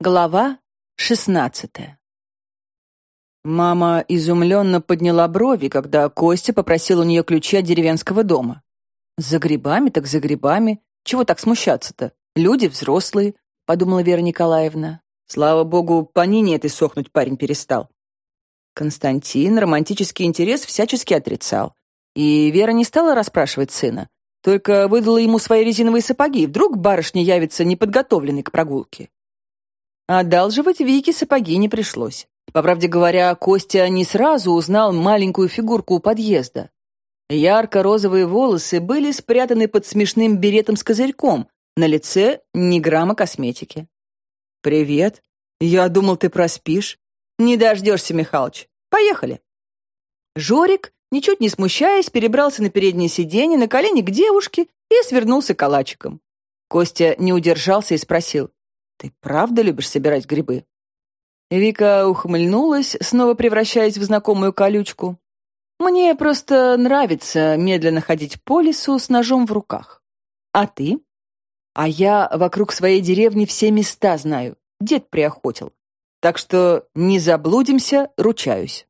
Глава 16. Мама изумленно подняла брови, когда Костя попросил у нее ключи от деревенского дома. «За грибами так за грибами. Чего так смущаться-то? Люди взрослые», — подумала Вера Николаевна. Слава богу, по Нине этой сохнуть парень перестал. Константин романтический интерес всячески отрицал. И Вера не стала расспрашивать сына, только выдала ему свои резиновые сапоги. Вдруг барышня явится неподготовленной к прогулке. Одалживать Вике сапоги не пришлось. По правде говоря, Костя не сразу узнал маленькую фигурку у подъезда. Ярко-розовые волосы были спрятаны под смешным беретом с козырьком, на лице ни грамма косметики. «Привет. Я думал, ты проспишь. Не дождешься, Михалыч. Поехали». Жорик, ничуть не смущаясь, перебрался на переднее сиденье, на колени к девушке и свернулся калачиком. Костя не удержался и спросил: «Ты правда любишь собирать грибы?» Вика ухмыльнулась, снова превращаясь в знакомую колючку. «Мне просто нравится медленно ходить по лесу с ножом в руках. А ты?» «А я вокруг своей деревни все места знаю. Дед приохотил. Так что не заблудимся, ручаюсь».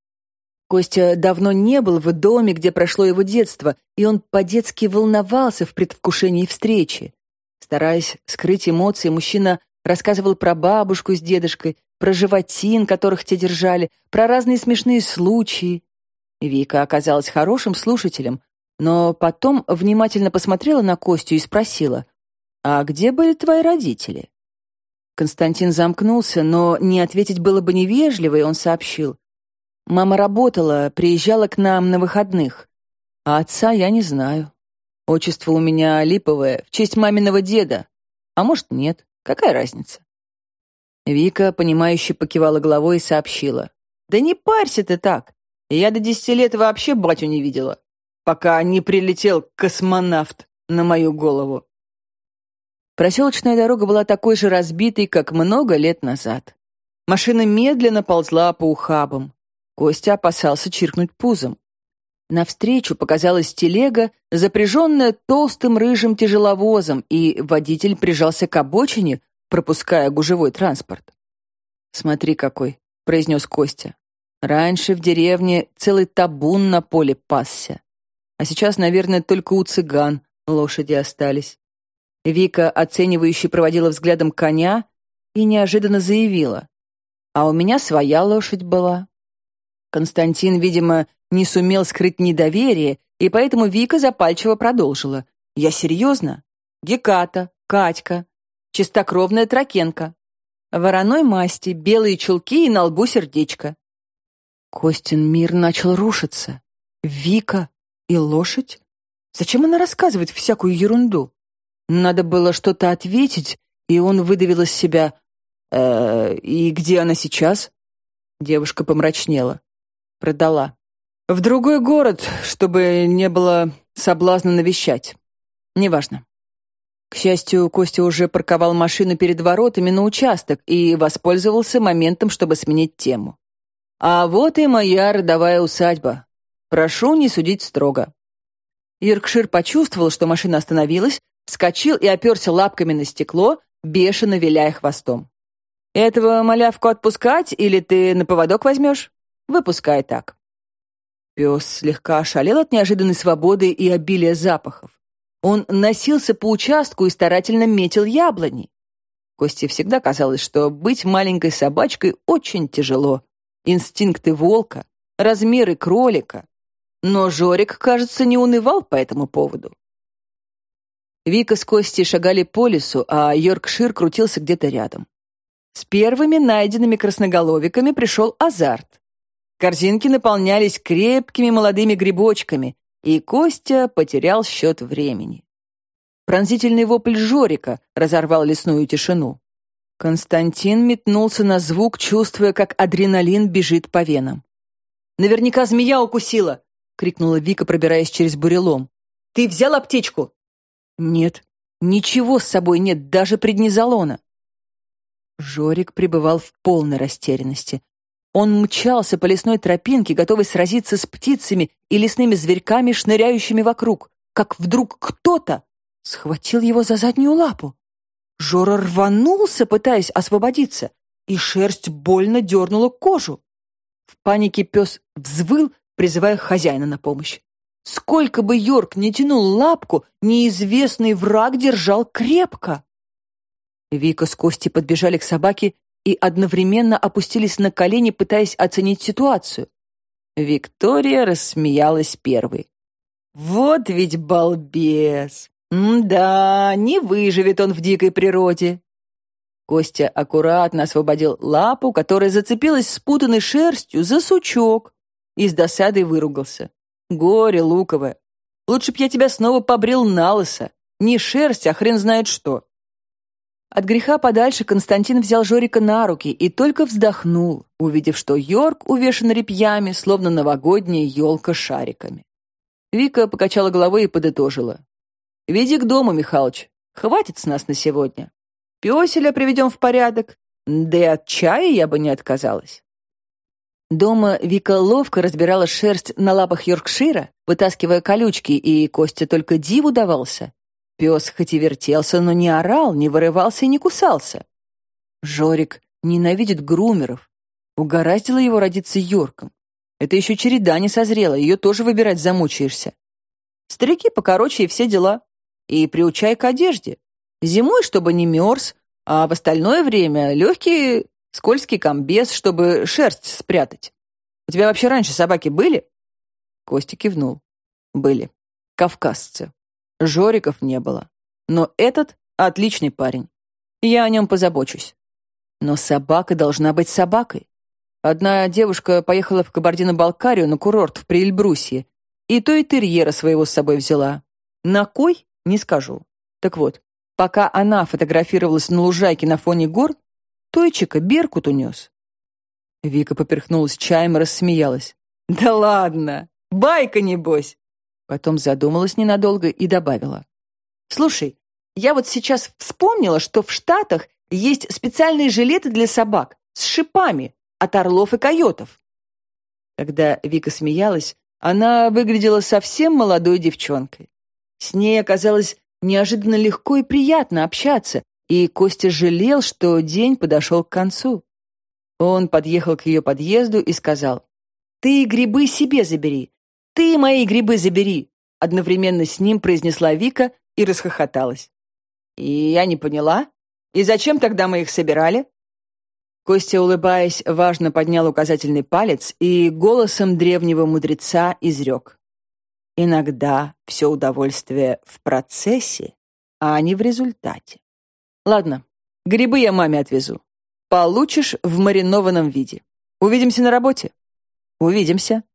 Костя давно не был в доме, где прошло его детство, и он по-детски волновался в предвкушении встречи. Стараясь скрыть эмоции, мужчина рассказывал про бабушку с дедушкой, про животин, которых те держали, про разные смешные случаи. Вика оказалась хорошим слушателем, но потом внимательно посмотрела на Костю и спросила: «А где были твои родители?» Константин замкнулся, но не ответить было бы невежливо, и он сообщил: «Мама работала, приезжала к нам на выходных, а отца я не знаю. Отчество у меня липовое, в честь маминого деда. А может, нет. Какая разница?» Вика, понимающе покивала головой и сообщила: «Да не парься ты так. Я до 10 лет вообще батю не видела, пока не прилетел космонавт на мою голову». Проселочная дорога была такой же разбитой, как много лет назад. Машина медленно ползла по ухабам. Костя опасался чиркнуть пузом. Навстречу показалась телега, запряженная толстым рыжим тяжеловозом, и водитель прижался к обочине, пропуская гужевой транспорт. «Смотри какой», — произнес Костя. «Раньше в деревне целый табун на поле пасся. А сейчас, наверное, только у цыган лошади остались». Вика оценивающе проводила взглядом коня и неожиданно заявила: «А у меня своя лошадь была». Константин, видимо, не сумел скрыть недоверие, и поэтому Вика запальчиво продолжила: «Я серьезно? Геката, Катька, чистокровная тракенка. Вороной масти, белые чулки и на лбу сердечко». Костин мир начал рушиться. Вика и лошадь? Зачем она рассказывает всякую ерунду? Надо было что-то ответить, и он выдавил из себя: «И где она сейчас?» Девушка помрачнела. «Продала. В другой город, чтобы не было соблазна навещать. Неважно». К счастью, Костя уже парковал машину перед воротами на участок и воспользовался моментом, чтобы сменить тему. «А вот и моя родовая усадьба. Прошу не судить строго». Йоркшир почувствовал, что машина остановилась, вскочил и оперся лапками на стекло, бешено виляя хвостом. «Этого малявку отпускать или ты на поводок возьмешь? Выпускай так». Пес слегка ошалел от неожиданной свободы и обилия запахов. Он носился по участку и старательно метил яблони. Косте всегда казалось, что быть маленькой собачкой очень тяжело. Инстинкты волка, размеры кролика. Но Жорик, кажется, не унывал по этому поводу. Вика с Костей шагали по лесу, а Йоркшир крутился где-то рядом. С первыми найденными красноголовиками пришел азарт. Корзинки наполнялись крепкими молодыми грибочками, и Костя потерял счет времени. Пронзительный вопль Жорика разорвал лесную тишину. Константин метнулся на звук, чувствуя, как адреналин бежит по венам. «Наверняка змея укусила!» — крикнула Вика, пробираясь через бурелом. «Ты взял аптечку?» «Нет, ничего с собой нет, даже преднизолона». Жорик пребывал в полной растерянности. Он мчался по лесной тропинке, готовый сразиться с птицами и лесными зверьками, шныряющими вокруг, как вдруг кто-то схватил его за заднюю лапу. Жора рванулся, пытаясь освободиться, и шерсть больно дернула кожу. В панике пес взвыл, призывая хозяина на помощь. Сколько бы Йорк ни тянул лапку, неизвестный враг держал крепко. Вика с Костей подбежали к собаке и одновременно опустились на колени, пытаясь оценить ситуацию. Виктория рассмеялась первой. «Вот ведь балбес! Да, не выживет он в дикой природе!» Костя аккуратно освободил лапу, которая зацепилась спутанной шерстью за сучок, и с досадой выругался. «Горе луковое! Лучше б я тебя снова побрил налысо. Не шерсть, а хрен знает что!» От греха подальше Константин взял Жорика на руки и только вздохнул, увидев, что Йорк увешан репьями, словно новогодняя елка шариками. Вика покачала головой и подытожила. «Веди к дому, Михалыч. Хватит с нас на сегодня. Пёселя приведем в порядок. Да и от чая я бы не отказалась». Дома Вика ловко разбирала шерсть на лапах Йоркшира, вытаскивая колючки, и Костя только диву давался. Пес хоть и вертелся, но не орал, не вырывался и не кусался. Жорик ненавидит грумеров. Угораздило его родиться Йорком. Это еще череда не созрела, ее тоже выбирать замучаешься. Старики покороче и все дела. И приучай к одежде. Зимой, чтобы не мерз, а в остальное время легкий скользкий комбез, чтобы шерсть спрятать. У тебя вообще раньше собаки были? Костя кивнул. Были. Кавказцы. Жориков не было. Но этот отличный парень. Я о нем позабочусь. Но собака должна быть собакой. Одна девушка поехала в Кабардино-Балкарию на курорт в Приэльбрусье, и то и терьера своего с собой взяла. На кой? Не скажу. Так вот, пока она фотографировалась на лужайке на фоне гор, Тойчика беркут унес. Вика поперхнулась чаем и рассмеялась. «Да ладно! Байка, небось!» Потом задумалась ненадолго и добавила. «Слушай, я вот сейчас вспомнила, что в Штатах есть специальные жилеты для собак с шипами от орлов и койотов». Когда Вика смеялась, она выглядела совсем молодой девчонкой. С ней оказалось неожиданно легко и приятно общаться, и Костя жалел, что день подошел к концу. Он подъехал к ее подъезду и сказал: «Ты грибы себе забери! Ты мои грибы забери!» Одновременно с ним произнесла Вика и расхохоталась. «И я не поняла. И зачем тогда мы их собирали?» Костя, улыбаясь, важно поднял указательный палец и голосом древнего мудреца изрек: «Иногда все удовольствие в процессе, а не в результате. Ладно, грибы я маме отвезу. Получишь в маринованном виде. Увидимся на работе?» «Увидимся».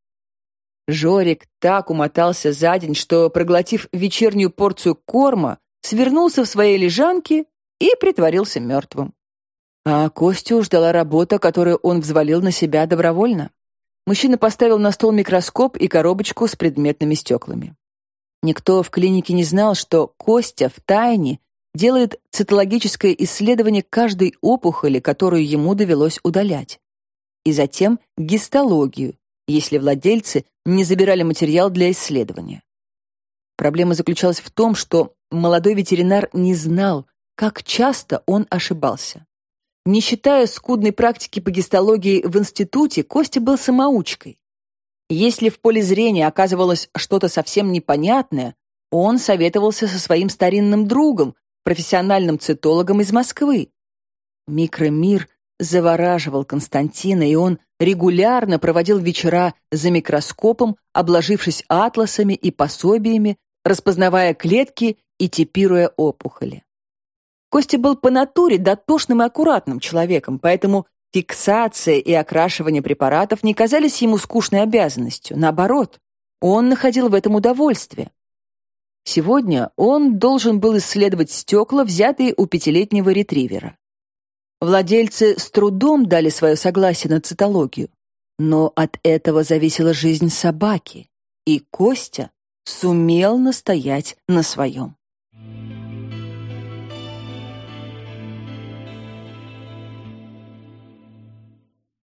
Жорик так умотался за день, что, проглотив вечернюю порцию корма, свернулся в своей лежанке и притворился мертвым. А Костю ждала работа, которую он взвалил на себя добровольно. Мужчина поставил на стол микроскоп и коробочку с предметными стеклами. Никто в клинике не знал, что Костя втайне делает цитологическое исследование каждой опухоли, которую ему довелось удалять. И затем гистологию, если владельцы не забирали материал для исследования. Проблема заключалась в том, что молодой ветеринар не знал, как часто он ошибался. Не считая скудной практики по гистологии в институте, Костя был самоучкой. Если в поле зрения оказывалось что-то совсем непонятное, он советовался со своим старинным другом, профессиональным цитологом из Москвы. Микромир завораживал Константина, и он регулярно проводил вечера за микроскопом, обложившись атласами и пособиями, распознавая клетки и типируя опухоли. Костя был по натуре дотошным и аккуратным человеком, поэтому фиксация и окрашивание препаратов не казались ему скучной обязанностью. Наоборот, он находил в этом удовольствие. Сегодня он должен был исследовать стекла, взятые у 5-летнего ретривера. Владельцы с трудом дали свое согласие на цитологию, но от этого зависела жизнь собаки, и Костя сумел настоять на своем.